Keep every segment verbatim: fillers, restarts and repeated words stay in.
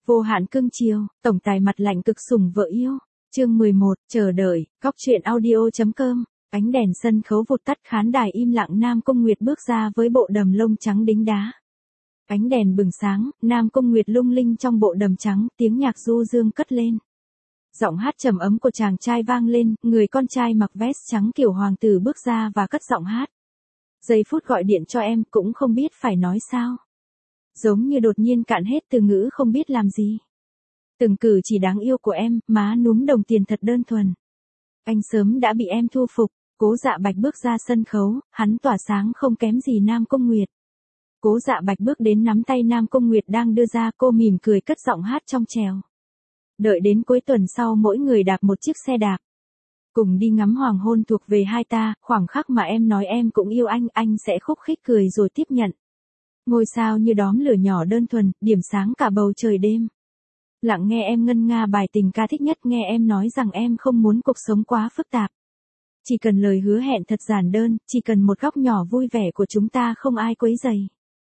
Vô hạn cưng chiều, tổng tài mặt lạnh cực sủng vợ yêu. Chương mười một, chờ đợi, góc truyện audio.com. Ánh đèn sân khấu vụt tắt, khán đài im lặng. Nam Cung Nguyệt bước ra với bộ đầm lông trắng đính đá. Ánh đèn bừng sáng, Nam Cung Nguyệt lung linh trong bộ đầm trắng, tiếng nhạc du dương cất lên. Giọng hát trầm ấm của chàng trai vang lên, người con trai mặc vest trắng kiểu hoàng tử bước ra và cất giọng hát. Giây phút gọi điện cho em cũng không biết phải nói sao. Giống như đột nhiên cạn hết từ ngữ không biết làm gì. Từng cử chỉ đáng yêu của em, má núm đồng tiền thật đơn thuần. Anh sớm đã bị em thu phục. Cố Dạ Bạch bước ra sân khấu, hắn tỏa sáng không kém gì Nam Cung Nguyệt. Cố Dạ Bạch bước đến nắm tay Nam Cung Nguyệt đang đưa ra, cô mỉm cười cất giọng hát trong trèo. Đợi đến cuối tuần sau mỗi người đạp một chiếc xe đạp. Cùng đi ngắm hoàng hôn thuộc về hai ta, khoảng khắc mà em nói em cũng yêu anh, anh sẽ khúc khích cười rồi tiếp nhận. Ngôi sao như đóm lửa nhỏ đơn thuần, điểm sáng cả bầu trời đêm. Lặng nghe em ngân nga bài tình ca thích nhất, nghe em nói rằng em không muốn cuộc sống quá phức tạp. Chỉ cần lời hứa hẹn thật giản đơn, chỉ cần một góc nhỏ vui vẻ của chúng ta không ai quấy rầy.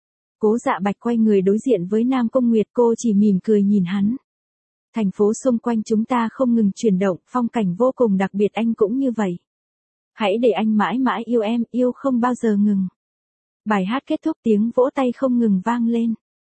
Cố Dạ Bạch quay người đối diện với Nam Cung Nguyệt, cô chỉ mỉm cười nhìn hắn. Thành phố xung quanh chúng ta không ngừng chuyển động, phong cảnh vô cùng đặc biệt, anh cũng như vậy. Hãy để anh mãi mãi yêu em, yêu không bao giờ ngừng. Bài hát kết thúc, tiếng vỗ tay không ngừng vang lên.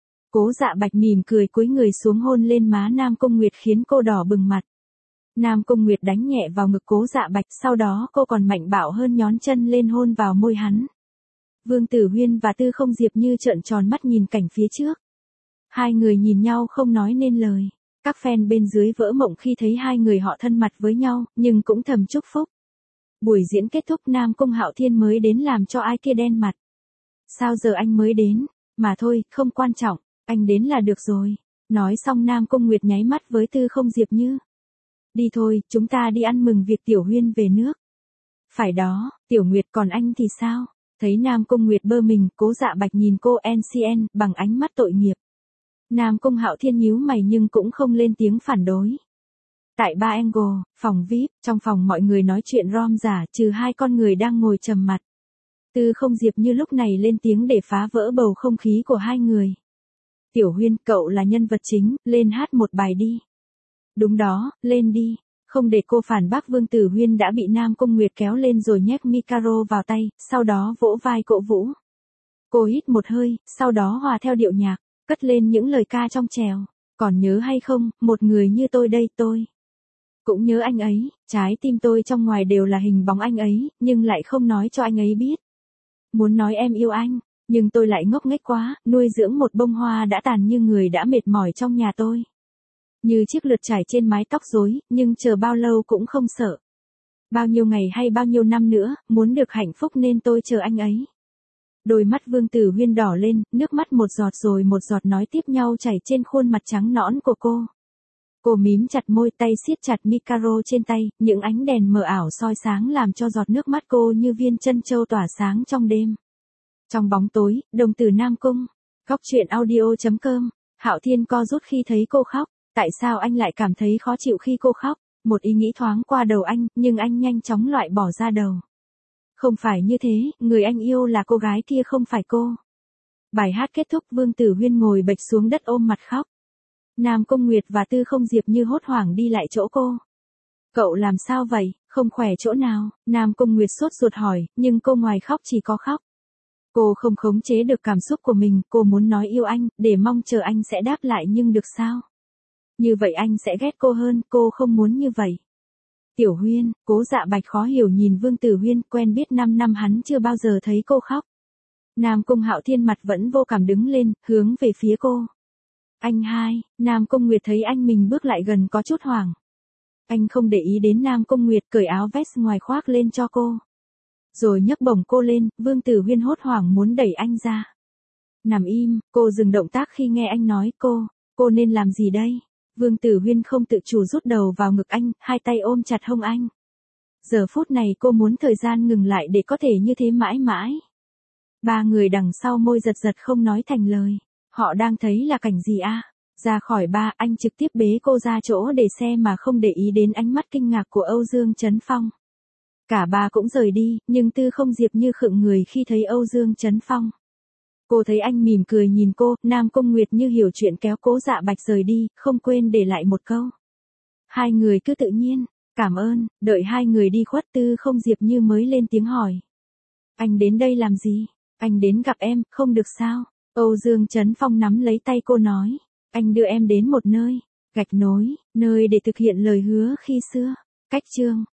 Cố Dạ Bạch mỉm cười cúi người xuống hôn lên má Nam Cung Nguyệt khiến cô đỏ bừng mặt. Nam Cung Nguyệt đánh nhẹ vào ngực Cố Dạ Bạch, sau đó cô còn mạnh bạo hơn nhón chân lên hôn vào môi hắn. Vương Tử Huyên và Tư Không Diệp Như trợn tròn mắt nhìn cảnh phía trước. Hai người nhìn nhau không nói nên lời. Các fan bên dưới vỡ mộng khi thấy hai người họ thân mật với nhau, nhưng cũng thầm chúc phúc. Buổi diễn kết thúc, Nam Cung Hạo Thiên mới đến làm cho ai kia đen mặt. Sao giờ anh mới đến? Mà thôi, không quan trọng, anh đến là được rồi. Nói xong Nam Cung Nguyệt nháy mắt với Tư Không Diệp Như. Đi thôi, chúng ta đi ăn mừng việc Tiểu Huyên về nước. Phải đó, Tiểu Nguyệt, còn anh thì sao? Thấy Nam Cung Nguyệt bơ mình, Cố Dạ Bạch nhìn cô en xê en bằng ánh mắt tội nghiệp. Nam Cung Hạo Thiên nhíu mày nhưng cũng không lên tiếng phản đối. Tại Ba Angle, phòng vi ai pi, trong phòng mọi người nói chuyện rom rả trừ hai con người đang ngồi trầm mặt. Tư Không Diệp Như lúc này lên tiếng để phá vỡ bầu không khí của hai người. Tiểu Huyên, cậu là nhân vật chính, lên hát một bài đi. Đúng đó, lên đi. Không để cô phản bác, Vương Tử Huyên đã bị Nam Cung Nguyệt kéo lên rồi nhét micro vào tay, sau đó vỗ vai cổ vũ. Cô hít một hơi, sau đó hòa theo điệu nhạc, cất lên những lời ca trong trèo. Còn nhớ hay không, một người như tôi đây, tôi cũng nhớ anh ấy, trái tim tôi trong ngoài đều là hình bóng anh ấy, nhưng lại không nói cho anh ấy biết. Muốn nói em yêu anh, nhưng tôi lại ngốc nghếch quá, nuôi dưỡng một bông hoa đã tàn như người đã mệt mỏi trong nhà tôi. Như chiếc lược trải trên mái tóc rối, nhưng chờ bao lâu cũng không sợ. Bao nhiêu ngày hay bao nhiêu năm nữa, muốn được hạnh phúc nên tôi chờ anh ấy. Đôi mắt Vương Tử Huyên đỏ lên, nước mắt một giọt rồi một giọt nói tiếp nhau chảy trên khuôn mặt trắng nõn của cô. Cô mím chặt môi, tay siết chặt micro trên tay, những ánh đèn mờ ảo soi sáng làm cho giọt nước mắt cô như viên trân châu tỏa sáng trong đêm. Trong bóng tối, đồng tử Nam Cung. Góc truyện audio.com. Hạo Thiên co rút khi thấy cô khóc. Tại sao anh lại cảm thấy khó chịu khi cô khóc? Một ý nghĩ thoáng qua đầu anh, nhưng anh nhanh chóng loại bỏ ra đầu. Không phải như thế, người anh yêu là cô gái kia, không phải cô. Bài hát kết thúc, Vương Tử Huyên ngồi bệt xuống đất ôm mặt khóc. Nam Cung Nguyệt và Tư Không Diệp Như hốt hoảng đi lại chỗ cô. Cậu làm sao vậy, không khỏe chỗ nào? Nam Cung Nguyệt sốt ruột hỏi, nhưng cô ngoài khóc chỉ có khóc. Cô không khống chế được cảm xúc của mình, cô muốn nói yêu anh, để mong chờ anh sẽ đáp lại, nhưng được sao? Như vậy anh sẽ ghét cô hơn, cô không muốn như vậy. Tiểu Huyên, Cố Dạ Bạch khó hiểu nhìn Vương Tử Huyên, quen biết năm năm hắn chưa bao giờ thấy cô khóc. Nam Cung Hạo Thiên mặt vẫn vô cảm đứng lên, hướng về phía cô. Anh hai, Nam Cung Nguyệt thấy anh mình bước lại gần có chút hoảng. Anh không để ý đến Nam Cung Nguyệt, cởi áo vest ngoài khoác lên cho cô. Rồi nhấc bổng cô lên, Vương Tử Huyên hốt hoảng muốn đẩy anh ra. Nằm im, cô dừng động tác khi nghe anh nói cô, cô nên làm gì đây? Vương Tử Huyên không tự chủ rút đầu vào ngực anh, hai tay ôm chặt hông anh. Giờ phút này cô muốn thời gian ngừng lại để có thể như thế mãi mãi. Ba người đằng sau môi giật giật không nói thành lời. Họ đang thấy là cảnh gì a? À? Ra khỏi ba, anh trực tiếp bế cô ra chỗ để xe mà không để ý đến ánh mắt kinh ngạc của Âu Dương Chấn Phong. Cả ba cũng rời đi, nhưng Tư Không Diệp Như khựng người khi thấy Âu Dương Chấn Phong. Cô thấy anh mỉm cười nhìn cô, Nam Cung Nguyệt như hiểu chuyện kéo Cố Dạ Bạch rời đi, không quên để lại một câu. Hai người cứ tự nhiên, cảm ơn, đợi hai người đi khuất Tư Không Diệp Như mới lên tiếng hỏi. Anh đến đây làm gì? Anh đến gặp em, không được sao? Âu Dương Trấn Phong nắm lấy tay cô nói. Anh đưa em đến một nơi, gạch nối, nơi để thực hiện lời hứa khi xưa. Cách chương